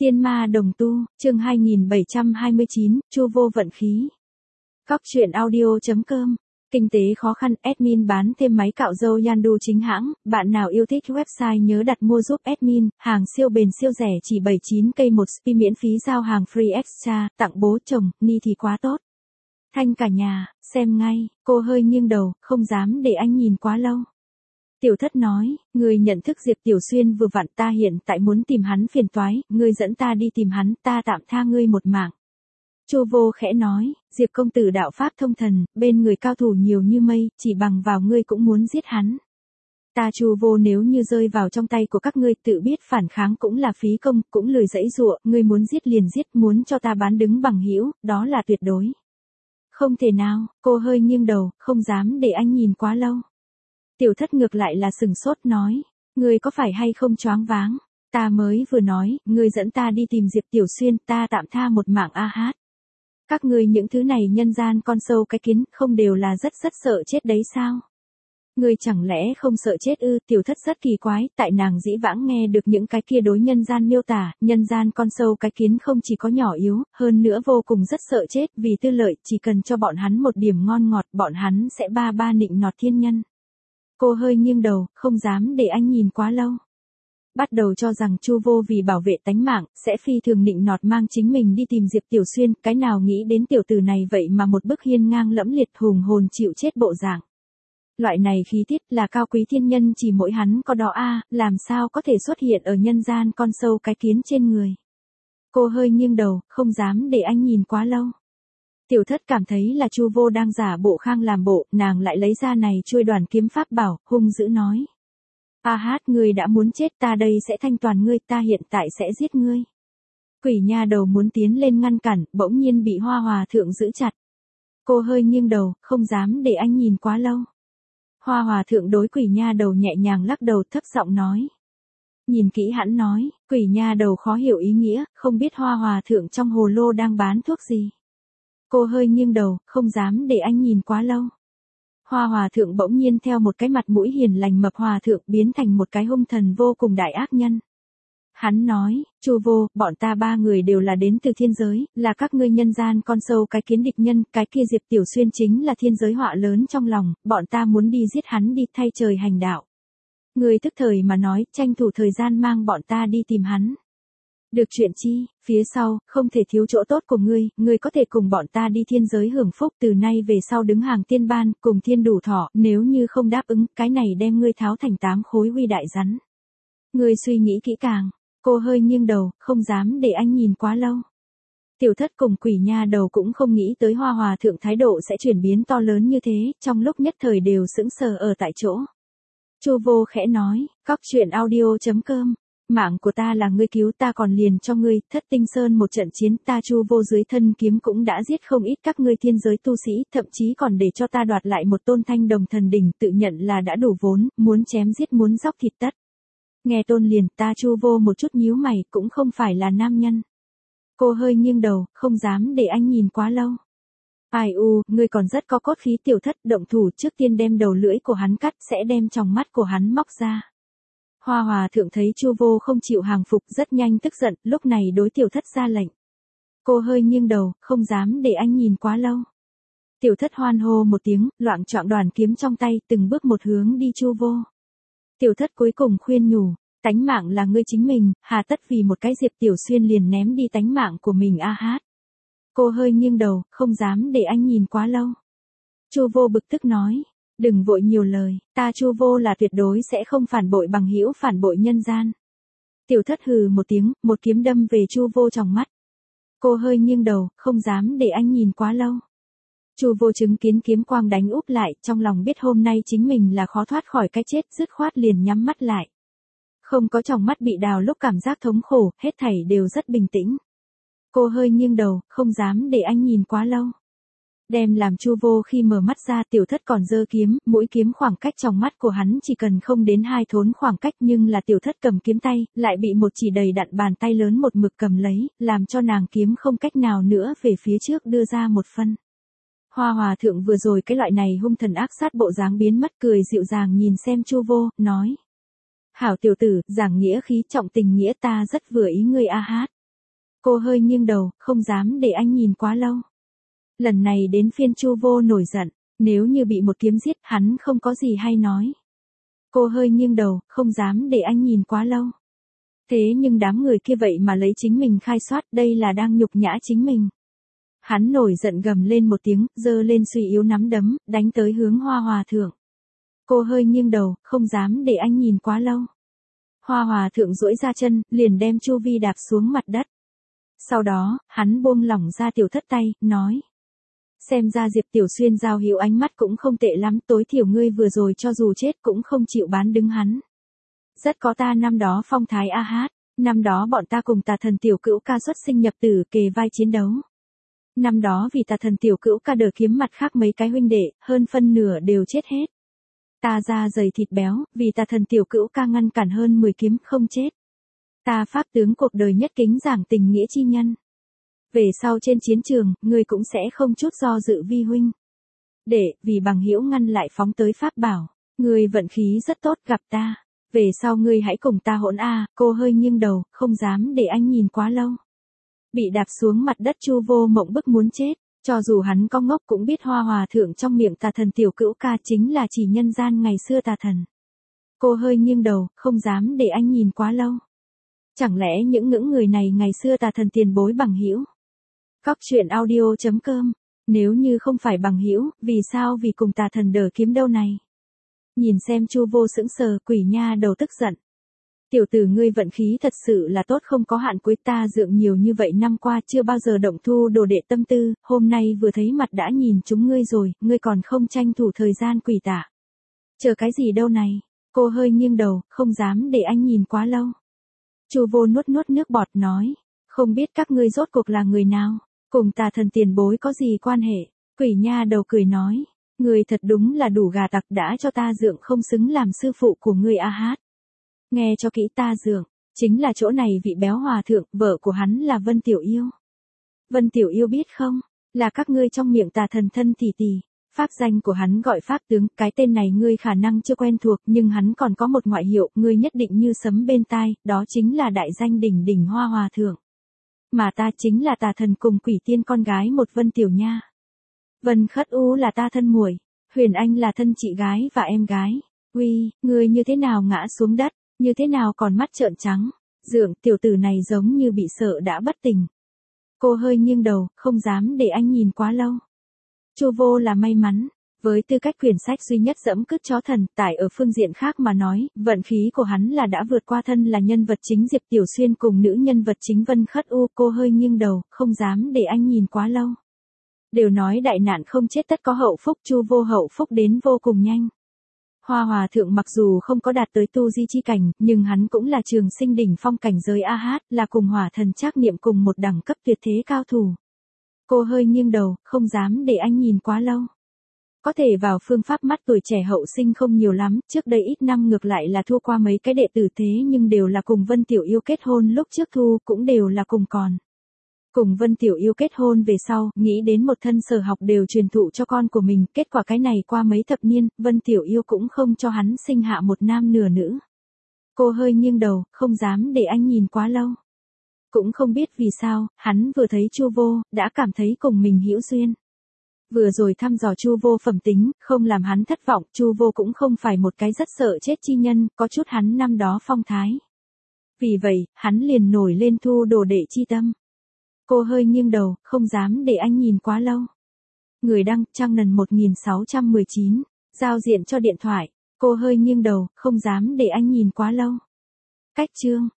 Tiên ma đồng tu, chương 2729, Chu vô vận khí. Cóc truyện audio.com. Kinh tế khó khăn, admin bán thêm máy cạo râu Yandu chính hãng, bạn nào yêu thích website nhớ đặt mua giúp admin, hàng siêu bền siêu rẻ chỉ 79k một spi miễn phí giao hàng free extra, tặng bố chồng, ni thì quá tốt. Thanh cả nhà, xem ngay, cô hơi nghiêng đầu, không dám để anh nhìn quá lâu. Tiểu Thất nói, người nhận thức Diệp Tiểu Xuyên vừa vặn, ta hiện tại muốn tìm hắn phiền toái, ngươi dẫn ta đi tìm hắn, ta tạm tha ngươi một mạng. Chu vô khẽ nói, Diệp công tử đạo pháp thông thần, bên người cao thủ nhiều như mây, chỉ bằng vào ngươi cũng muốn giết hắn. Ta Chu vô nếu như rơi vào trong tay của các ngươi, tự biết phản kháng cũng là phí công, cũng lười dãy dụa, ngươi muốn giết liền giết, muốn cho ta bán đứng bằng hữu, đó là tuyệt đối. Không thể nào, cô hơi nghiêng đầu, không dám để anh nhìn quá lâu. Tiểu Thất ngược lại là sừng sốt nói, ngươi có phải hay không choáng váng, ta mới vừa nói, ngươi dẫn ta đi tìm Diệp Tiểu Xuyên, ta tạm tha một mạng a hát. Các ngươi những thứ này nhân gian con sâu cái kiến, không đều là rất sợ chết đấy sao? Ngươi chẳng lẽ không sợ chết ư? Tiểu Thất rất kỳ quái, tại nàng dĩ vãng nghe được những cái kia đối nhân gian miêu tả, nhân gian con sâu cái kiến không chỉ có nhỏ yếu, hơn nữa vô cùng rất sợ chết, vì tư lợi, chỉ cần cho bọn hắn một điểm ngon ngọt, bọn hắn sẽ ba nịnh nọt thiên nhân. Cô hơi nghiêng đầu, không dám để anh nhìn quá lâu. Bắt đầu cho rằng Chu vô vì bảo vệ tánh mạng, sẽ phi thường nịnh nọt mang chính mình đi tìm Diệp Tiểu Xuyên, cái nào nghĩ đến tiểu tử này vậy mà một bức hiên ngang lẫm liệt hùng hồn chịu chết bộ dạng. Loại này khí tiết là cao quý thiên nhân chỉ mỗi hắn có đó a, làm sao có thể xuất hiện ở nhân gian con sâu cái kiến trên người. Cô hơi nghiêng đầu, không dám để anh nhìn quá lâu. Tiểu Thất cảm thấy là Chu vô đang giả bộ khang làm bộ, nàng lại lấy ra này chuôi đoàn kiếm pháp bảo, hung dữ nói. A hát, ngươi đã muốn chết, ta đây sẽ thanh toàn ngươi, ta hiện tại sẽ giết ngươi. Quỷ nha đầu muốn tiến lên ngăn cản, bỗng nhiên bị Hoa Hòa thượng giữ chặt. Cô hơi nghiêng đầu, không dám để anh nhìn quá lâu. Hoa Hòa thượng đối quỷ nha đầu nhẹ nhàng lắc đầu, thấp giọng nói. Nhìn kỹ hắn nói, quỷ nha đầu khó hiểu ý nghĩa, không biết Hoa Hòa thượng trong hồ lô đang bán thuốc gì. Cô hơi nghiêng đầu, không dám để anh nhìn quá lâu. Hoa Hòa thượng bỗng nhiên theo một cái mặt mũi hiền lành mập hòa thượng biến thành một cái hung thần vô cùng đại ác nhân. Hắn nói, Chu vô, bọn ta ba người đều là đến từ thiên giới, là các ngươi nhân gian con sâu cái kiến địch nhân, cái kia Diệp Tiểu Xuyên chính là thiên giới họa lớn trong lòng, bọn ta muốn đi giết hắn đi thay trời hành đạo. Người tức thời mà nói, tranh thủ thời gian mang bọn ta đi tìm hắn. Được chuyện chi, phía sau, không thể thiếu chỗ tốt của ngươi có thể cùng bọn ta đi thiên giới hưởng phúc, từ nay về sau đứng hàng tiên ban, cùng thiên đủ thọ, nếu như không đáp ứng, cái này đem ngươi tháo thành 8 khối huy đại rắn. Ngươi suy nghĩ kỹ càng, cô hơi nghiêng đầu, không dám để anh nhìn quá lâu. Tiểu Thất cùng quỷ nha đầu cũng không nghĩ tới Hoa Hòa thượng thái độ sẽ chuyển biến to lớn như thế, trong lúc nhất thời đều sững sờ ở tại chỗ. Chu vô khẽ nói, cóc truyện audio.com. Mạng của ta là ngươi cứu, ta còn liền cho ngươi, Thất Tinh Sơn một trận chiến, ta Chu vô dưới thân kiếm cũng đã giết không ít các ngươi thiên giới tu sĩ, thậm chí còn để cho ta đoạt lại một tôn thanh đồng thần đỉnh, tự nhận là đã đủ vốn, muốn chém giết muốn dóc thịt tất. Nghe tôn liền, ta Chu vô một chút nhíu mày, cũng không phải là nam nhân. Cô hơi nghiêng đầu, không dám để anh nhìn quá lâu. Ai u, ngươi còn rất có cốt khí. Tiểu Thất động thủ trước tiên đem đầu lưỡi của hắn cắt, sẽ đem tròng mắt của hắn móc ra. Hoa Hòa thượng thấy Chu vô không chịu hàng phục, rất nhanh tức giận, lúc này đối Tiểu Thất ra lệnh. Cô hơi nghiêng đầu, không dám để anh nhìn quá lâu. Tiểu Thất hoan hô một tiếng, loạng choạng đoàn kiếm trong tay, từng bước một hướng đi Chu vô. Tiểu Thất cuối cùng khuyên nhủ, tánh mạng là ngươi chính mình, hà tất vì một cái Diệp Tiểu Xuyên liền ném đi tánh mạng của mình a hát. Cô hơi nghiêng đầu, không dám để anh nhìn quá lâu. Chu vô bực tức nói. Đừng vội nhiều lời, ta Chu vô là tuyệt đối sẽ không phản bội bằng hữu, phản bội nhân gian. Tiểu Thất hừ một tiếng, một kiếm đâm về Chu vô trong mắt. Cô hơi nghiêng đầu, không dám để anh nhìn quá lâu. Chu vô chứng kiến kiếm quang đánh úp lại, trong lòng biết hôm nay chính mình là khó thoát khỏi cái chết, dứt khoát liền nhắm mắt lại. Không có tròng mắt bị đào lúc cảm giác thống khổ, hết thảy đều rất bình tĩnh. Cô hơi nghiêng đầu, không dám để anh nhìn quá lâu. Đem làm Chu vô khi mở mắt ra, Tiểu Thất còn giơ kiếm, mũi kiếm khoảng cách trong mắt của hắn chỉ cần không đến 2 thốn khoảng cách, nhưng là Tiểu Thất cầm kiếm tay, lại bị một chỉ đầy đặn bàn tay lớn một mực cầm lấy, làm cho nàng kiếm không cách nào nữa về phía trước đưa ra một phân. Hoa Hòa thượng vừa rồi cái loại này hung thần ác sát bộ dáng biến mất, cười dịu dàng nhìn xem Chu vô, nói. Hảo tiểu tử, giảng nghĩa khí trọng tình nghĩa, ta rất vừa ý ngươi a hát. Cô hơi nghiêng đầu, không dám để anh nhìn quá lâu. Lần này đến phiên Chu Vô nổi giận, nếu như bị một kiếm giết, hắn không có gì hay nói. Cô hơi nghiêng đầu, không dám để anh nhìn quá lâu. Thế nhưng đám người kia vậy mà lấy chính mình khai soát, đây là đang nhục nhã chính mình. Hắn nổi giận gầm lên một tiếng, giơ lên suy yếu nắm đấm, đánh tới hướng Hoa Hòa Thượng. Cô hơi nghiêng đầu, không dám để anh nhìn quá lâu. Hoa Hòa Thượng duỗi ra chân, liền đem Chu Vi đạp xuống mặt đất. Sau đó, hắn buông lỏng ra Tiểu Thất tay, nói. Xem ra Diệp Tiểu Xuyên giao hữu ánh mắt cũng không tệ lắm, tối thiểu ngươi vừa rồi cho dù chết cũng không chịu bán đứng hắn. Rất có ta năm đó phong thái a hát, năm đó bọn ta cùng Tà Thần Tiểu Cữu ca xuất sinh nhập tử kề vai chiến đấu. Năm đó vì Tà Thần Tiểu Cữu ca đỡ kiếm mặt khác mấy cái huynh đệ, hơn phân nửa đều chết hết. Ta da dày thịt béo, vì Tà Thần Tiểu Cữu ca ngăn cản hơn 10 kiếm không chết. Ta pháp tướng cuộc đời nhất kính giảng tình nghĩa chi nhân. Về sau trên chiến trường, ngươi cũng sẽ không chút do dự vi huynh. Vì bằng hữu ngăn lại phóng tới pháp bảo, ngươi vận khí rất tốt gặp ta. Về sau ngươi hãy cùng ta hỗn a. Cô hơi nghiêng đầu, không dám để anh nhìn quá lâu. Bị đạp xuống mặt đất Chu Vô mộng bức muốn chết, cho dù hắn có ngốc cũng biết Hoa Hòa Thượng trong miệng Tà Thần Tiểu Cữu ca chính là chỉ nhân gian ngày xưa tà thần. Cô hơi nghiêng đầu, không dám để anh nhìn quá lâu. Chẳng lẽ những người này ngày xưa Tà Thần tiền bối bằng hữu? Cóc truyện audio.com. Nếu như không phải bằng hữu, vì sao vì cùng Tà Thần đỡ kiếm đâu này? Nhìn xem Chu Vô sững sờ, quỷ nha đầu tức giận. Tiểu tử ngươi vận khí thật sự là tốt không có hạn cuối, ta dượng nhiều như vậy năm qua chưa bao giờ động thu đồ đệ tâm tư, hôm nay vừa thấy mặt đã nhìn chúng ngươi rồi, ngươi còn không tranh thủ thời gian quỷ tả. Chờ cái gì đâu này? Cô hơi nghiêng đầu, không dám để anh nhìn quá lâu. Chu Vô nuốt nước bọt nói, không biết các ngươi rốt cuộc là người nào, cùng Tà Thần tiền bối có gì quan hệ? Quỷ nha đầu cười nói, ngươi thật đúng là đủ gà tặc, đã cho ta dượng không xứng làm sư phụ của ngươi a hát. Nghe cho kỹ, ta dượng, chính là chỗ này vị béo hòa thượng, vợ của hắn là Vân Tiểu Yêu. Vân Tiểu Yêu biết không, là các ngươi trong miệng Tà Thần thân tỷ tỷ. Pháp danh của hắn gọi Pháp tướng, cái tên này ngươi khả năng chưa quen thuộc, nhưng hắn còn có một ngoại hiệu, ngươi nhất định như sấm bên tai, đó chính là đại danh đỉnh đỉnh Hoa Hòa Thượng. Mà ta chính là Tà Thần cùng Quỷ Tiên con gái một Vân Tiểu Nha. Vân Khất U là ta thân muội, Huyền Anh là thân chị gái và em gái. Uy, ngươi như thế nào ngã xuống đất, như thế nào còn mắt trợn trắng? Dượng, tiểu tử này giống như bị sợ đã bất tỉnh. Cô hơi nghiêng đầu, không dám để anh nhìn quá lâu. Chu Vô là may mắn, với tư cách quyển sách duy nhất dẫm cứt chó thần, tại ở phương diện khác mà nói, vận khí của hắn là đã vượt qua thân là nhân vật chính Diệp Tiểu Xuyên cùng nữ nhân vật chính Vân Khất U. Cô hơi nghiêng đầu, không dám để anh nhìn quá lâu. Đều nói đại nạn không chết tất có hậu phúc, Chu Vô hậu phúc đến vô cùng nhanh. Hoa Hòa Thượng mặc dù không có đạt tới tu di chi cảnh, nhưng hắn cũng là trường sinh đỉnh phong cảnh giới a hát, là cùng Hỏa Thần Trác Niệm cùng một đẳng cấp tuyệt thế cao thủ. Cô hơi nghiêng đầu, không dám để anh nhìn quá lâu. Có thể vào phương pháp mắt tuổi trẻ hậu sinh không nhiều lắm, trước đây ít năm ngược lại là thua qua mấy cái đệ tử thế nhưng đều là cùng Vân Tiểu Yêu kết hôn, lúc trước thu cũng đều là cùng còn. Cùng Vân Tiểu Yêu kết hôn về sau, nghĩ đến một thân sở học đều truyền thụ cho con của mình, kết quả cái này qua mấy thập niên, Vân Tiểu Yêu cũng không cho hắn sinh hạ một nam nửa nữ. Cô hơi nghiêng đầu, không dám để anh nhìn quá lâu. Cũng không biết vì sao, hắn vừa thấy Chu Vô, đã cảm thấy cùng mình hữu duyên. Vừa rồi thăm dò Chu Vô phẩm tính, không làm hắn thất vọng, Chu Vô cũng không phải một cái rất sợ chết chi nhân, có chút hắn năm đó phong thái. Vì vậy, hắn liền nổi lên thu đồ đệ chi tâm. Cô hơi nghiêng đầu, không dám để anh nhìn quá lâu. Người đăng, trang nần 1619, giao diện cho điện thoại. Cô hơi nghiêng đầu, không dám để anh nhìn quá lâu. Cách chương.